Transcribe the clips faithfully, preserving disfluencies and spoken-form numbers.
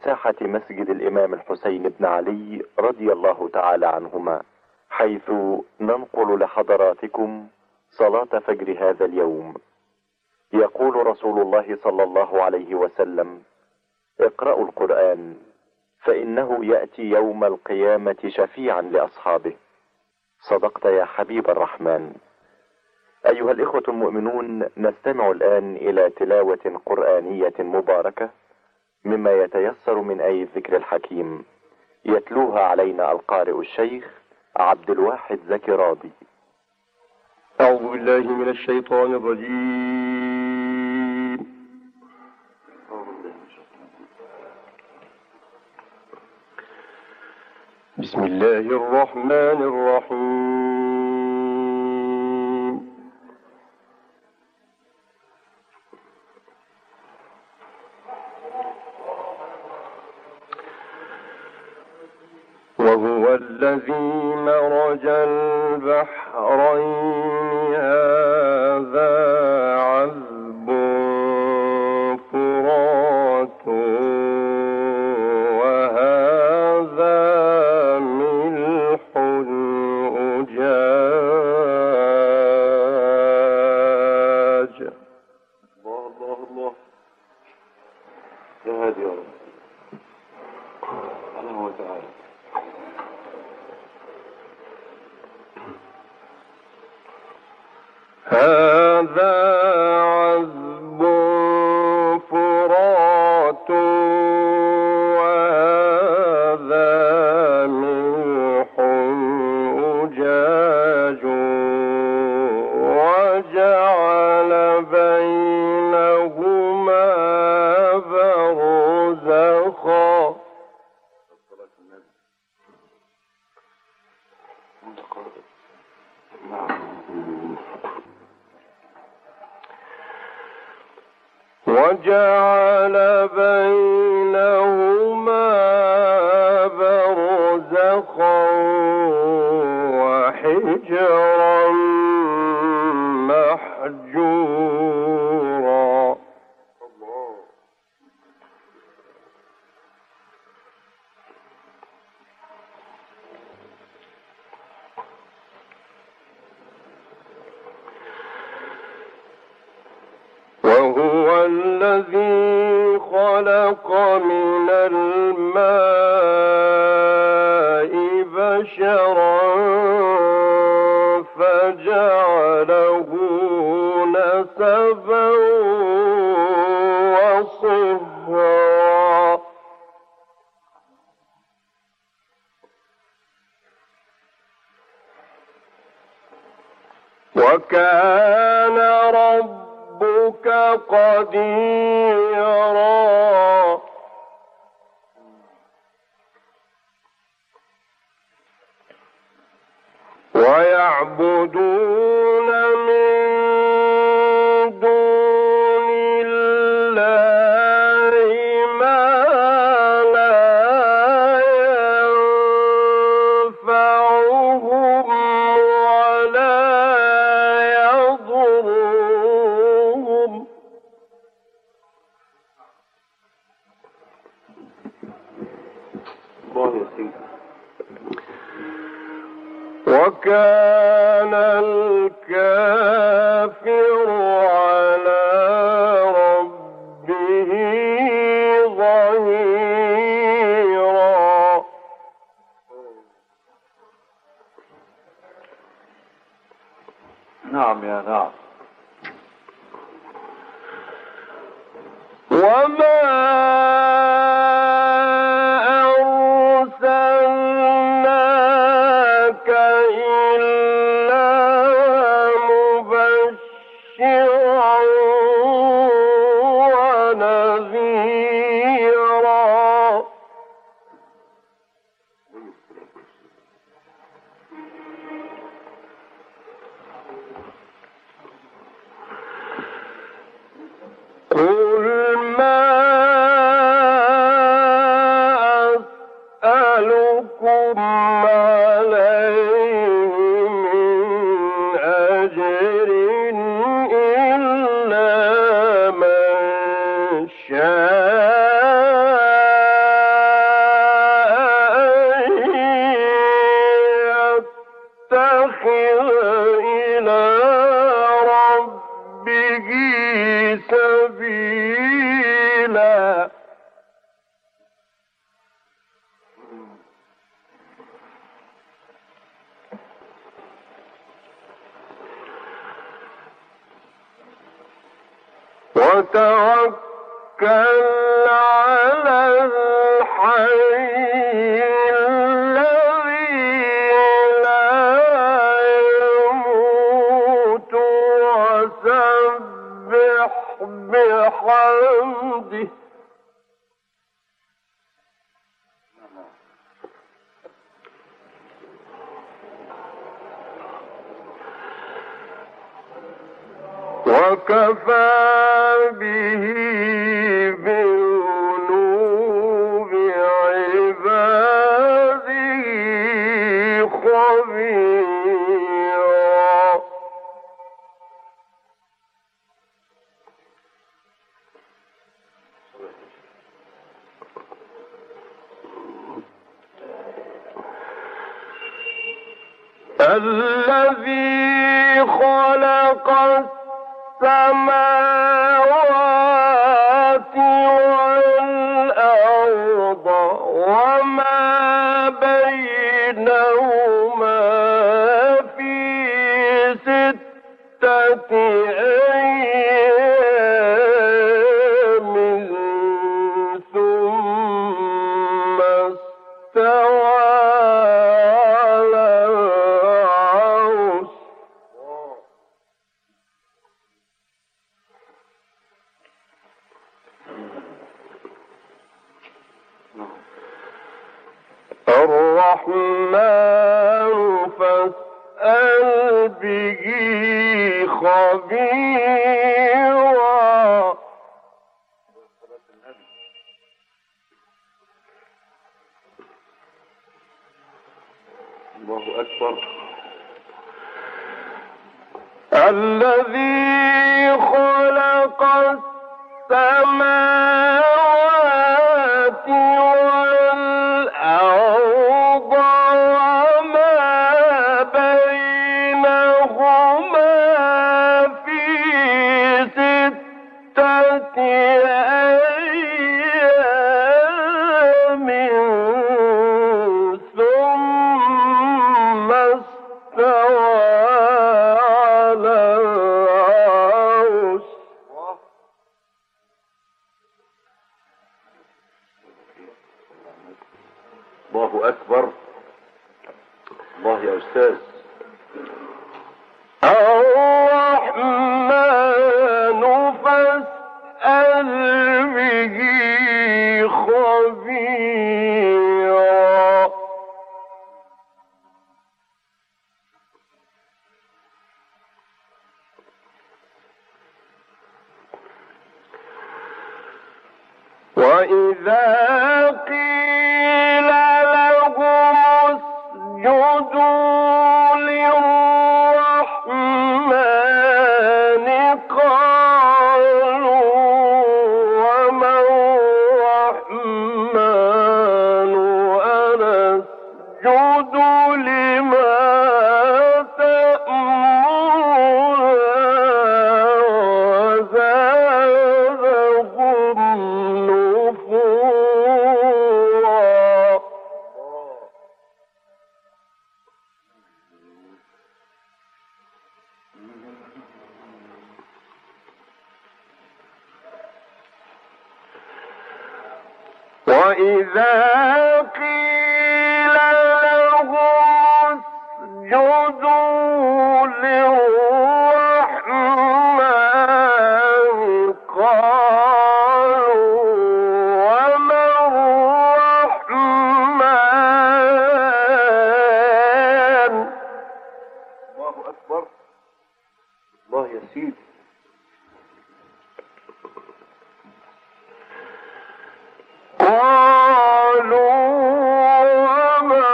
ساحة مسجد الإمام الحسين بن علي رضي الله تعالى عنهما، حيث ننقل لحضراتكم صلاة فجر هذا اليوم. يقول رسول الله صلى الله عليه وسلم: اقرأوا القرآن فإنه يأتي يوم القيامة شفيعا لأصحابه. صدقت يا حبيب الرحمن. أيها الإخوة المؤمنون، نستمع الآن إلى تلاوة قرآنية مباركة مما يتيسر من آي الذكر الحكيم، يتلوها علينا القارئ الشيخ عبد الواحد زكي راضي. أعوذ بالله من الشيطان الرجيم. بسم الله الرحمن الرحيم. وهو الذي مرج البحرين هذا عذب فرات وهذا ملح أجاج. الله الله الله يا هادي يا رب سبحانه وتعالى. هذا عذب فرات وهذا ملح أجاج وجعل بينهما برزخا. وجعل بينهما برزخا وحجرا محجورا. وهو الذي خلق من الماء بشرا فجعله نسبا وصهرا. وكان ربك قديرا. ويعبدون من دون الله ما لا ينفعهم ولا يضرهم. وكان الكافر على ربه ظهيرا. نعم يا نعم. وما أرسلناك إلا مبشرا ونذيرا. وتوكل على الحي الذي لا يموت وسبح بحمده وكفى به بذنوب عباده خبيرا الذي خلق السماوات والأرض وما بينهما في ستة أيام ثم استوى على العرش الرحمن فاسأل به خبيرا الله أكبر. الذي خلق السماوات والأرض وما بينهما في ستة أيام ثم استوى على العرش الله أكبر. الله يا أستاذ. الرحمن فاسأل به خبيرا وإذا قيل لهم اسجدوا للرحمن قالوا وما الرحمن أنسجد لما وإذا قيل لهم اسجدوا للرحمن قالوا وما الرحمن. الله أكبر. الله يا سيدي. قالوا وما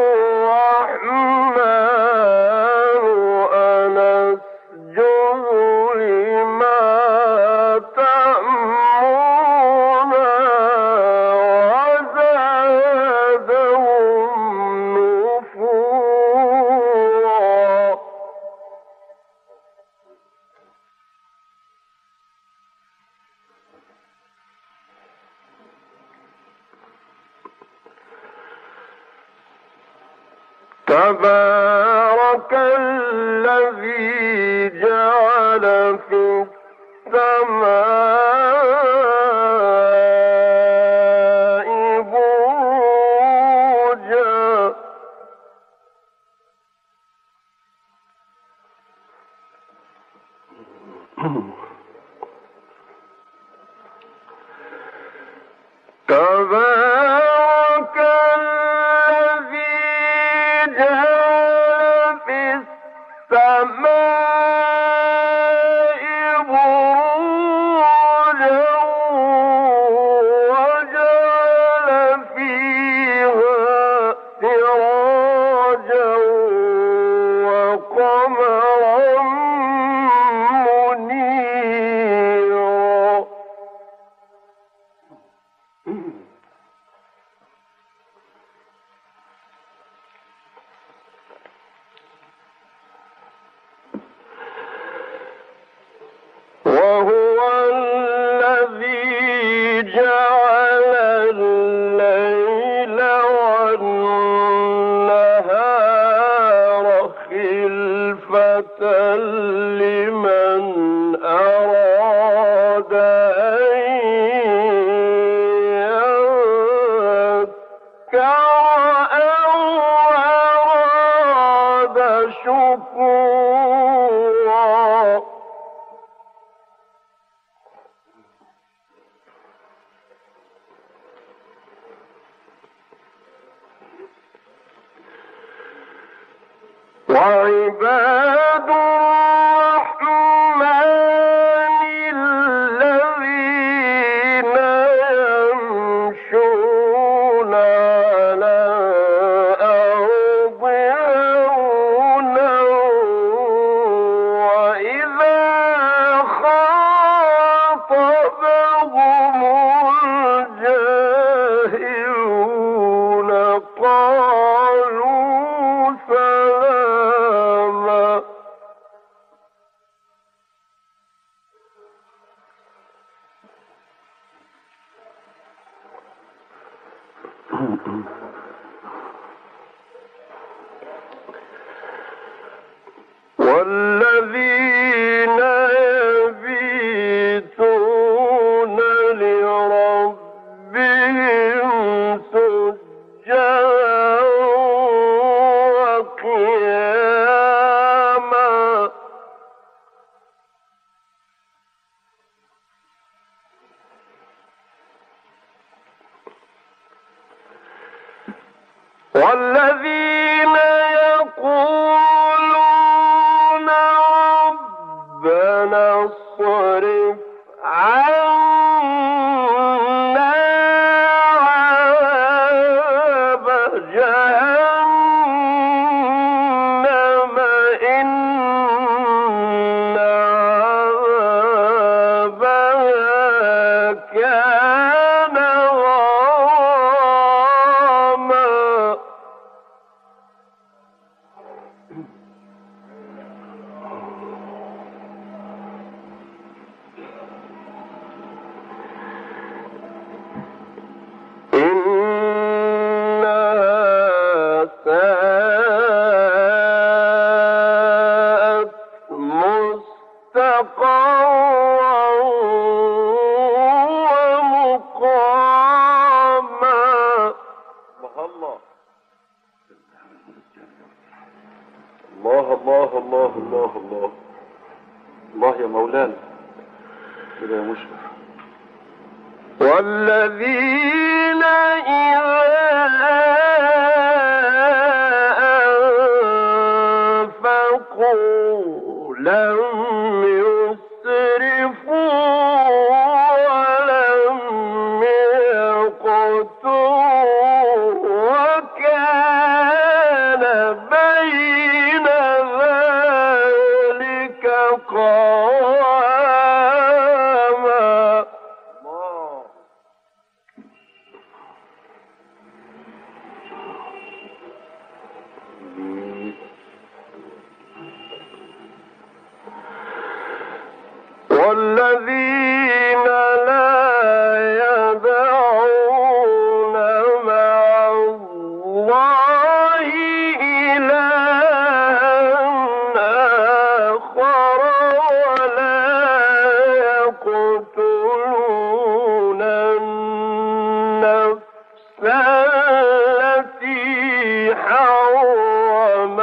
الرحمن أنسجد لما تأمرنا وزادهم نفورا. تبارك الذي جعل في السماء أو أراد شكورا وعباد الرحمن الذين يمشون على الأرض هونا وإذا خاطبهم الجاهلون قالوا سلاما والذين يبيتون لربهم سجدا وقياما والذين يقولون ربنا اصرف عنا عذاب جهنم إن عذابها كان غراما إنها ساءت مستقرا ومقاما الله الله الله الله الله الله الله يا مولانا كده يا مشرف. والذين إذا أنفقوا لم يسرفوا ولم يقتروا وكان بين ذلك قواما الله والذين لا يدعون مع الله إلها آخر ولا يقتلون النفس التي حرم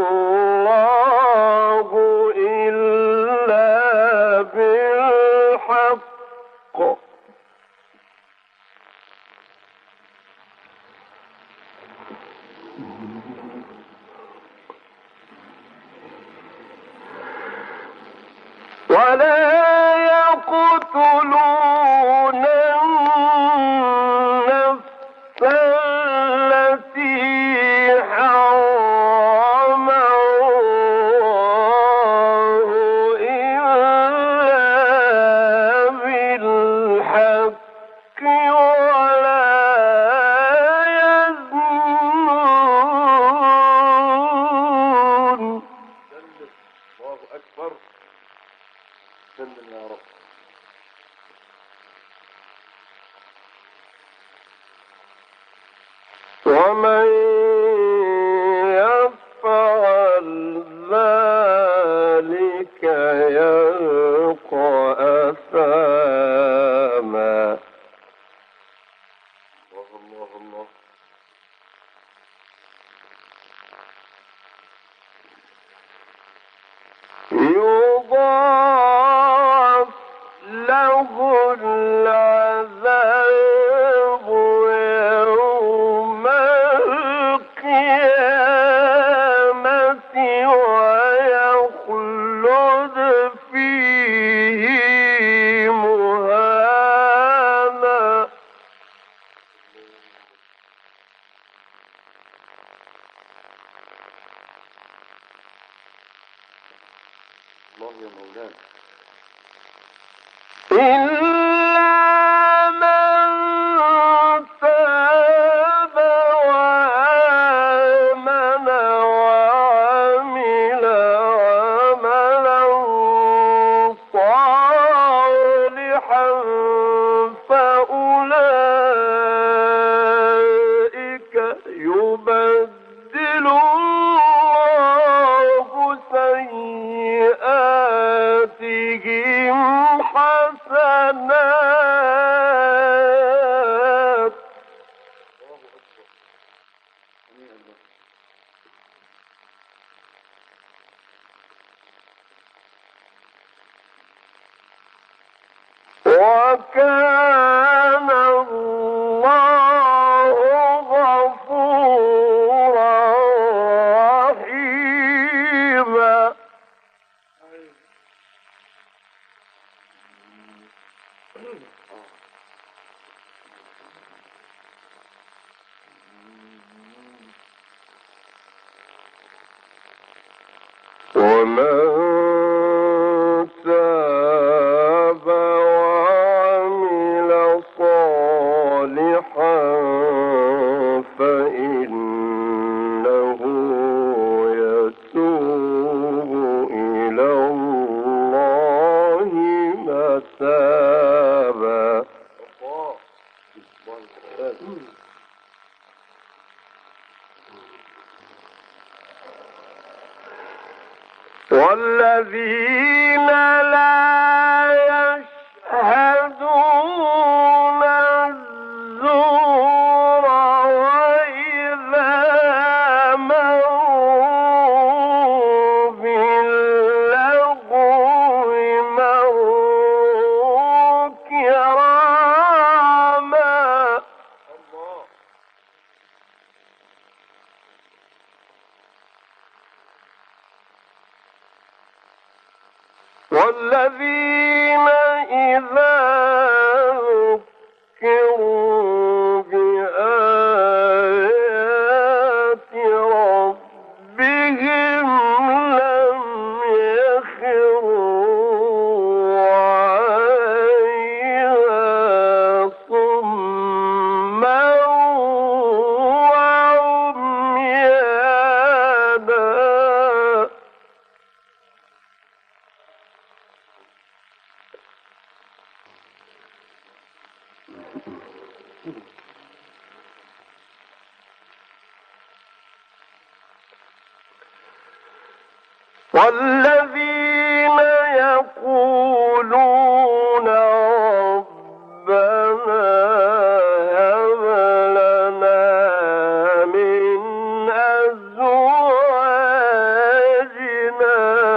الله إلا بالحق ولا يقتلون النفس التي حرم الله إلا بالحق ولا يزنون الله أكبر. سلم يا رب. ومن يفعل ذلك يلقى أثاما الله الله الله الله يا مولانا. إلا من تاب وآمن وعمل عملا صالحا فأولئك يبدل الله سيئاتهم حسنات. وكان الله غفورا رحيما. ومن تاب وعمل صالحا فإنه يتوب إلى الله متابا. والذين لا يشهدون الزور وإذا مروا باللغو مروا كراما. والذين إذا ذكروا بآيات ربهم لم يخروا عليها صما وعميانا. والذين يقولون ربنا هب لنا من أزواجنا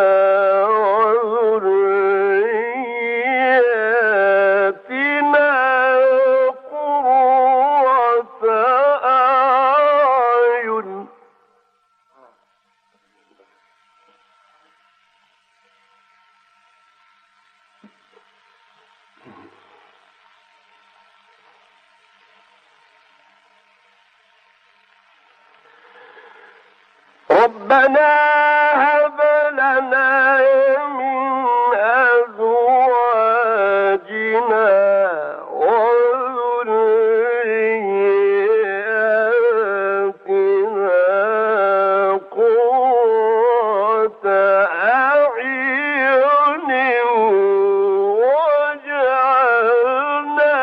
وذرياتنا قرة أعين. ربنا هب لنا من أزواجنا وذرياتنا قرة أعين واجعلنا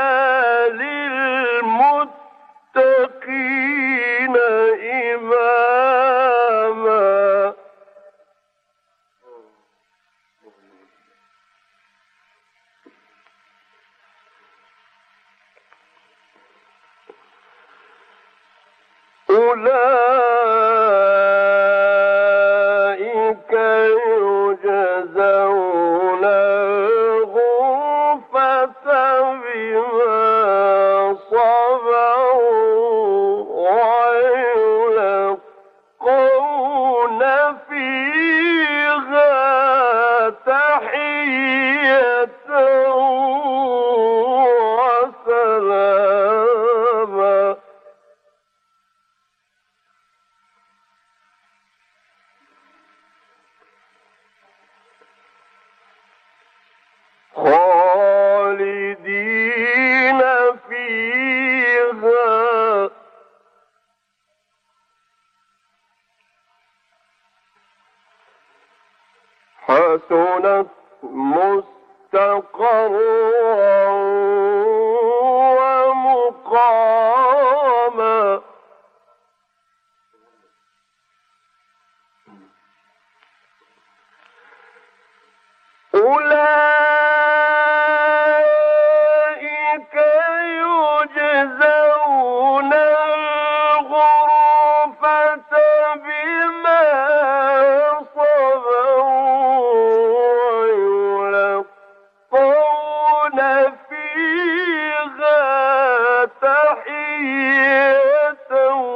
للمتقين إماما. أولئك يجزون الغرفة بما صبروا ويلقون فيها تحية وسلاما. حسنت مستقرا ومقاما أولئك يجزون الغرفة بما صبروا ويلقون فيها تحية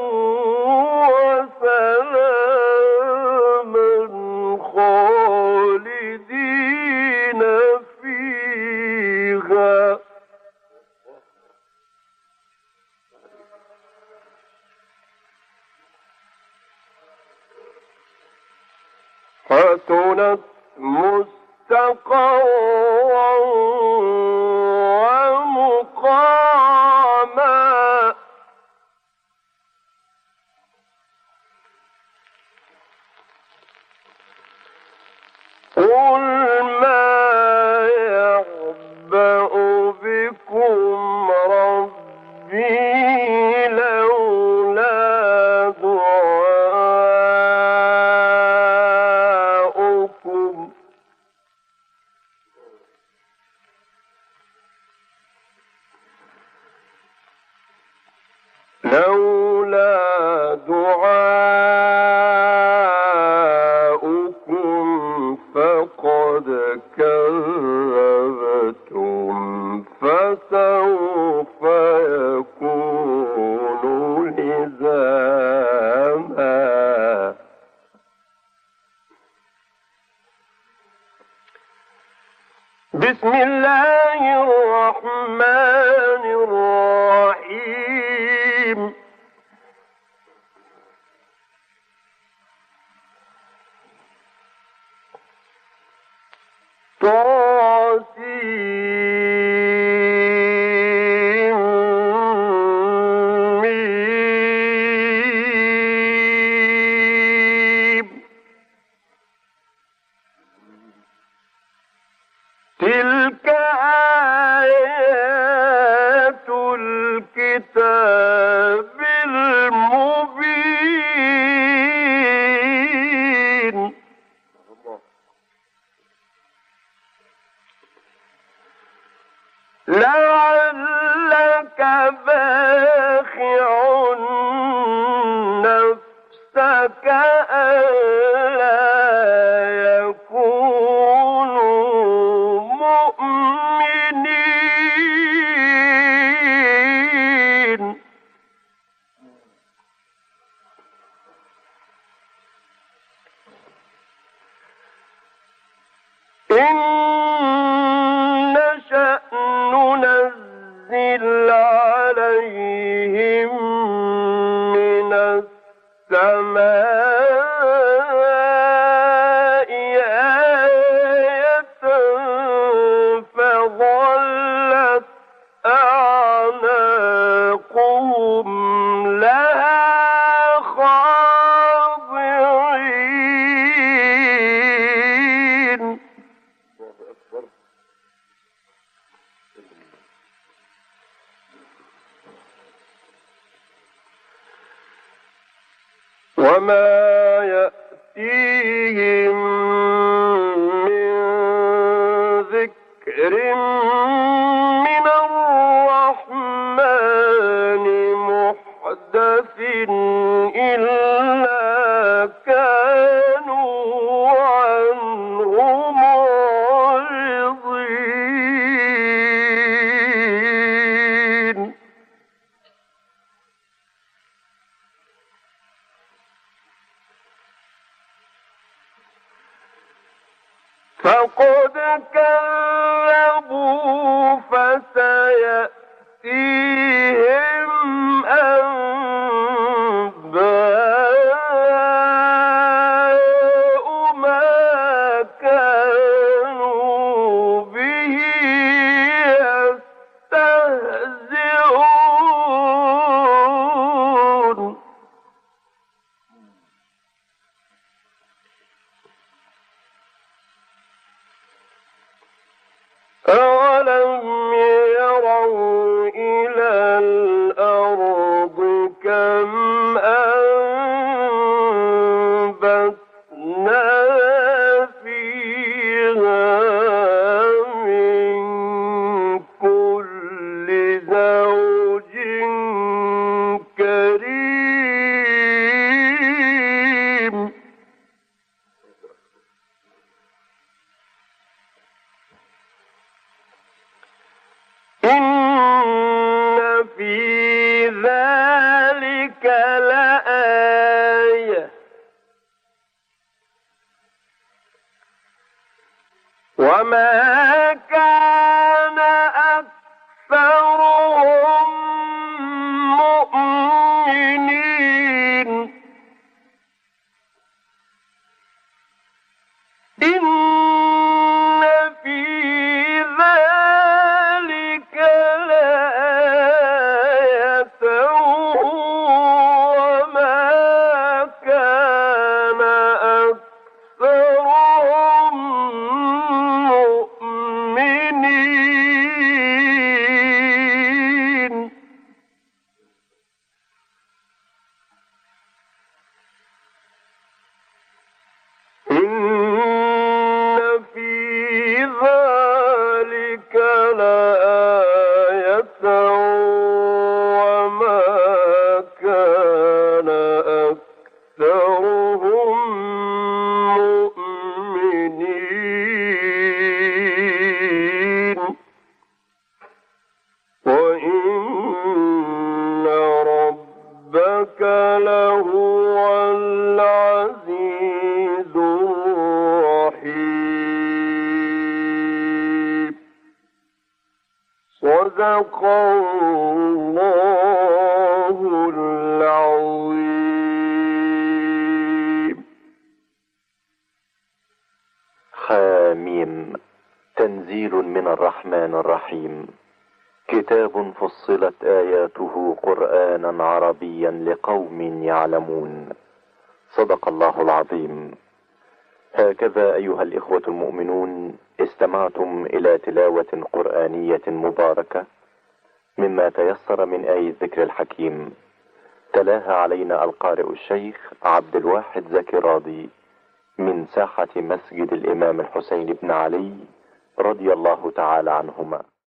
وسلاما خالدين فيها حسنت مستقرا ومقاما قل ما يعبأ بكم ربي لولا دعاؤكم لولا دعاؤكم فقد كذبتم فسوف يكون لزاما بسم الله الرحمن الرحيم طاسيم تلك آيات الكتاب المبين لعلك باخع نفسك ألا يكونوا مؤمنين إن نشأ ننزل عليهم من السماء آية فظلت أعناقهم لها خاضعين وما يأتيهم من ذكر من الرحمن محدث إلا كانوا عنه معرضين فقد كذبوا فسيأتيهم أنباء ما كانوا به يستهزئون كم أنبتنا فيها من كل زوج كريم إن في ذلك لآية وما كان أكثرهم مؤمنين إن في ذلك لآية وما كان أكثرهم مؤمنين إن في ذلك لآية وما كان أكثرهم مؤمنين وإن ربك لهو العزيز الرحيم صدق الله العظيم. حاميم. تنزيل من الرحمن الرحيم. كتاب فصلت آياته قرآنا عربيا لقوم يعلمون. صدق الله العظيم. هكذا أيها الإخوة المؤمنون استمعتم إلى تلاوة قرآنية مباركة مما تيسر من آي الذكر الحكيم، تلاها علينا القارئ الشيخ عبد الواحد زكي راضي من ساحة مسجد الإمام الحسين بن علي رضي الله تعالى عنهما.